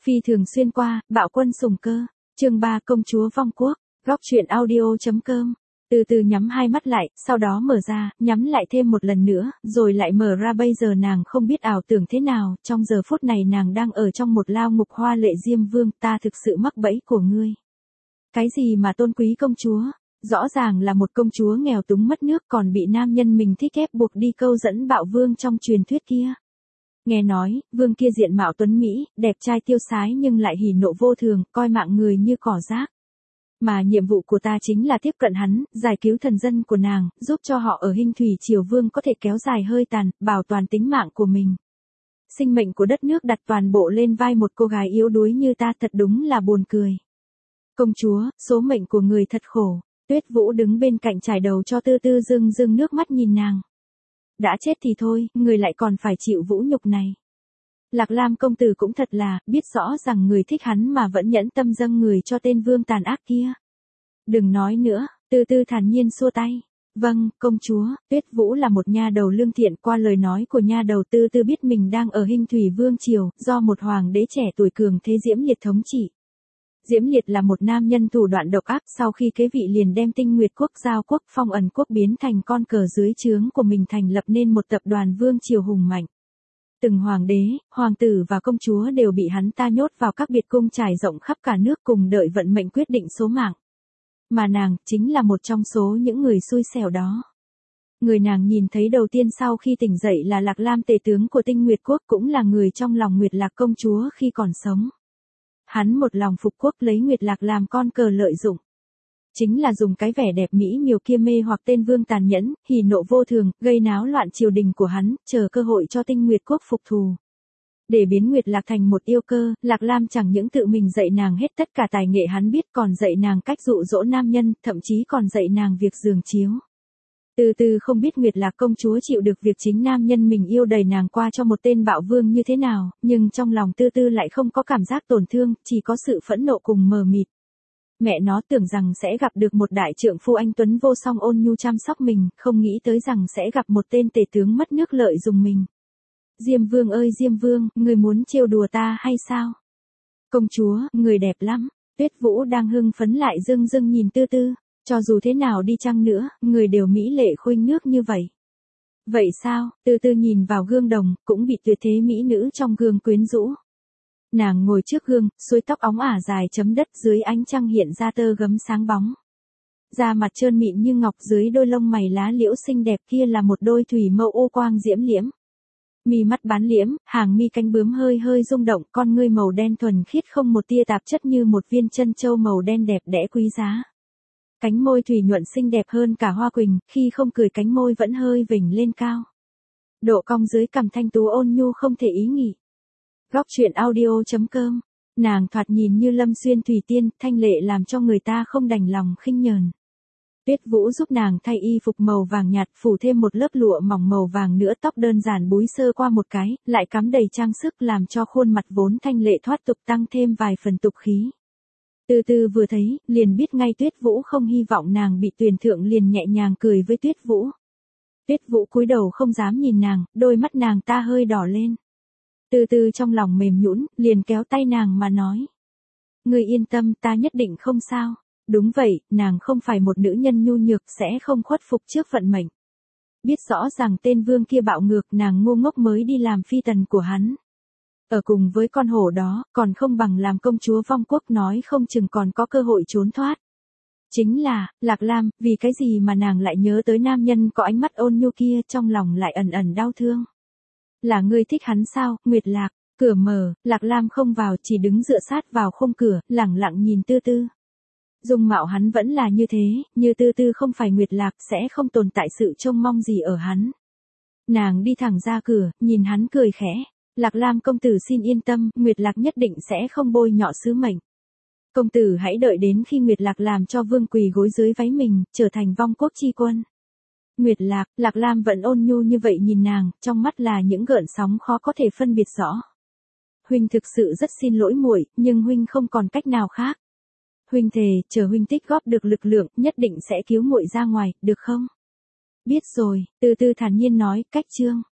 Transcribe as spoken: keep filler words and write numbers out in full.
Phi thường xuyên qua, bạo quân sùng cơ. Chương ba Công chúa vong quốc. Góc truyện audio.com. Từ từ nhắm hai mắt lại, sau đó mở ra, nhắm lại thêm một lần nữa, rồi lại mở ra. Bây giờ nàng không biết ảo tưởng thế nào, trong giờ phút này nàng đang ở trong một lao ngục. Hoa lệ Diêm Vương, ta thực sự mắc bẫy của ngươi. Cái gì mà tôn quý công chúa? Rõ ràng là một công chúa nghèo túng mất nước còn bị nam nhân mình thích ép buộc đi câu dẫn bạo vương trong truyền thuyết kia. Nghe nói, vương kia diện mạo tuấn Mỹ, đẹp trai tiêu sái nhưng lại hỉ nộ vô thường, coi mạng người như cỏ rác. Mà nhiệm vụ của ta chính là tiếp cận hắn, giải cứu thần dân của nàng, giúp cho họ ở Hinh Thủy Triều Vương có thể kéo dài hơi tàn, bảo toàn tính mạng của mình. Sinh mệnh của đất nước đặt toàn bộ lên vai một cô gái yếu đuối như ta, thật đúng là buồn cười. Công chúa, số mệnh của người thật khổ. Tuyết Vũ đứng bên cạnh trải đầu cho Tư Tư, rưng rưng nước mắt nhìn nàng. Đã chết thì thôi, người lại còn phải chịu vũ nhục này. Lạc Lam công tử cũng thật là, biết rõ rằng người thích hắn mà vẫn nhẫn tâm dâng người cho tên vương tàn ác kia. Đừng nói nữa, Tư Tư thản nhiên xua tay. Vâng, công chúa. Tuyết Vũ là một nha đầu lương thiện, qua lời nói của nha đầu Tư Tư biết mình đang ở Hinh Thủy Vương triều, do một hoàng đế trẻ tuổi cường thế Diễm Liệt thống trị. Diễm Liệt là một nam nhân thủ đoạn độc ác, sau khi kế vị liền đem Tinh Nguyệt quốc, Giao quốc, Phong Ẩn quốc biến thành con cờ dưới trướng của mình, thành lập nên một tập đoàn vương triều hùng mạnh. Từng hoàng đế, hoàng tử và công chúa đều bị hắn ta nhốt vào các biệt cung trải rộng khắp cả nước cùng đợi vận mệnh quyết định số mạng. Mà nàng, chính là một trong số những người xui xẻo đó. Người nàng nhìn thấy đầu tiên sau khi tỉnh dậy là Lạc Lam, tể tướng của Tinh Nguyệt quốc, cũng là người trong lòng Nguyệt Lạc công chúa khi còn sống. Hắn một lòng phục quốc, lấy Nguyệt Lạc làm con cờ lợi dụng. Chính là dùng cái vẻ đẹp mỹ miều kia mê hoặc tên vương tàn nhẫn, hỉ nộ vô thường, gây náo loạn triều đình của hắn, chờ cơ hội cho Tinh Nguyệt quốc phục thù. Để biến Nguyệt Lạc thành một yêu cơ, Lạc Lam chẳng những tự mình dạy nàng hết tất cả tài nghệ hắn biết, còn dạy nàng cách dụ dỗ nam nhân, thậm chí còn dạy nàng việc giường chiếu. Từ từ không biết Nguyệt Lạc công chúa chịu được việc chính nam nhân mình yêu đẩy nàng qua cho một tên bạo vương như thế nào, nhưng trong lòng Tư Tư lại không có cảm giác tổn thương, chỉ có sự phẫn nộ cùng mờ mịt. Mẹ nó tưởng rằng sẽ gặp được một đại trượng phu anh tuấn vô song ôn nhu chăm sóc mình, không nghĩ tới rằng sẽ gặp một tên tể tướng mất nước lợi dùng mình. Diêm Vương ơi Diêm Vương, người muốn trêu đùa ta hay sao? Công chúa, người đẹp lắm. Tuyết Vũ đang hưng phấn lại dưng dưng nhìn Tư Tư. Cho dù thế nào đi chăng nữa, người đều mỹ lệ khuynh nước như vậy. Vậy sao? Tư Tư nhìn vào gương đồng, cũng bị tuyệt thế mỹ nữ trong gương quyến rũ. Nàng ngồi trước gương, xuôi tóc óng ả dài chấm đất, dưới ánh trăng hiện ra tơ gấm sáng bóng. Da mặt trơn mịn như ngọc, dưới đôi lông mày lá liễu xinh đẹp kia là một đôi thủy mâu ô quang diễm liễm. Mi mắt bán liễm, hàng mi cánh bướm hơi hơi rung động, con ngươi màu đen thuần khiết không một tia tạp chất như một viên chân châu màu đen đẹp đẽ quý giá. Cánh môi thủy nhuận xinh đẹp hơn cả hoa quỳnh, khi không cười cánh môi vẫn hơi vểnh lên cao. Độ cong dưới cằm thanh tú ôn nhu không thể ý nghỉ. Góc truyện audio.com. Nàng thoạt nhìn như Lâm Xuyên thủy tiên, thanh lệ làm cho người ta không đành lòng khinh nhờn. Tuyết Vũ giúp nàng thay y phục màu vàng nhạt, phủ thêm một lớp lụa mỏng màu vàng nữa, tóc đơn giản búi sơ qua một cái, lại cắm đầy trang sức làm cho khuôn mặt vốn thanh lệ thoát tục tăng thêm vài phần tục khí. Từ từ vừa thấy, liền biết ngay Tuyết Vũ không hy vọng nàng bị tuyển thượng, liền nhẹ nhàng cười với Tuyết Vũ. Tuyết Vũ cúi đầu không dám nhìn nàng, đôi mắt nàng ta hơi đỏ lên. Từ từ trong lòng mềm nhũn, liền kéo tay nàng mà nói. Ngươi yên tâm, ta nhất định không sao. Đúng vậy, nàng không phải một nữ nhân nhu nhược, sẽ không khuất phục trước vận mệnh. Biết rõ rằng tên vương kia bạo ngược, nàng ngu ngốc mới đi làm phi tần của hắn. Ở cùng với con hổ đó, còn không bằng làm công chúa vong quốc, nói không chừng còn có cơ hội trốn thoát. Chính là, Lạc Lam, vì cái gì mà nàng lại nhớ tới nam nhân có ánh mắt ôn nhu kia, trong lòng lại ẩn ẩn đau thương. Là ngươi thích hắn sao, Nguyệt Lạc? Cửa mở, Lạc Lam không vào, chỉ đứng dựa sát vào khung cửa, lẳng lặng nhìn Tư Tư. Dung mạo hắn vẫn là như thế, như Tư Tư không phải Nguyệt Lạc sẽ không tồn tại sự trông mong gì ở hắn. Nàng đi thẳng ra cửa, nhìn hắn cười khẽ. Lạc Lam công tử xin yên tâm, Nguyệt Lạc nhất định sẽ không bôi nhọ sứ mệnh. Công tử hãy đợi đến khi Nguyệt Lạc làm cho vương quỳ gối dưới váy mình, trở thành vong quốc chi quân. Nguyệt Lạc, Lạc Lam vẫn ôn nhu như vậy nhìn nàng, trong mắt là những gợn sóng khó có thể phân biệt rõ. Huynh thực sự rất xin lỗi muội, nhưng huynh không còn cách nào khác. Huynh thề, chờ huynh tích góp được lực lượng, nhất định sẽ cứu muội ra ngoài, được không? Biết rồi, Từ từ thản nhiên nói, cách chương.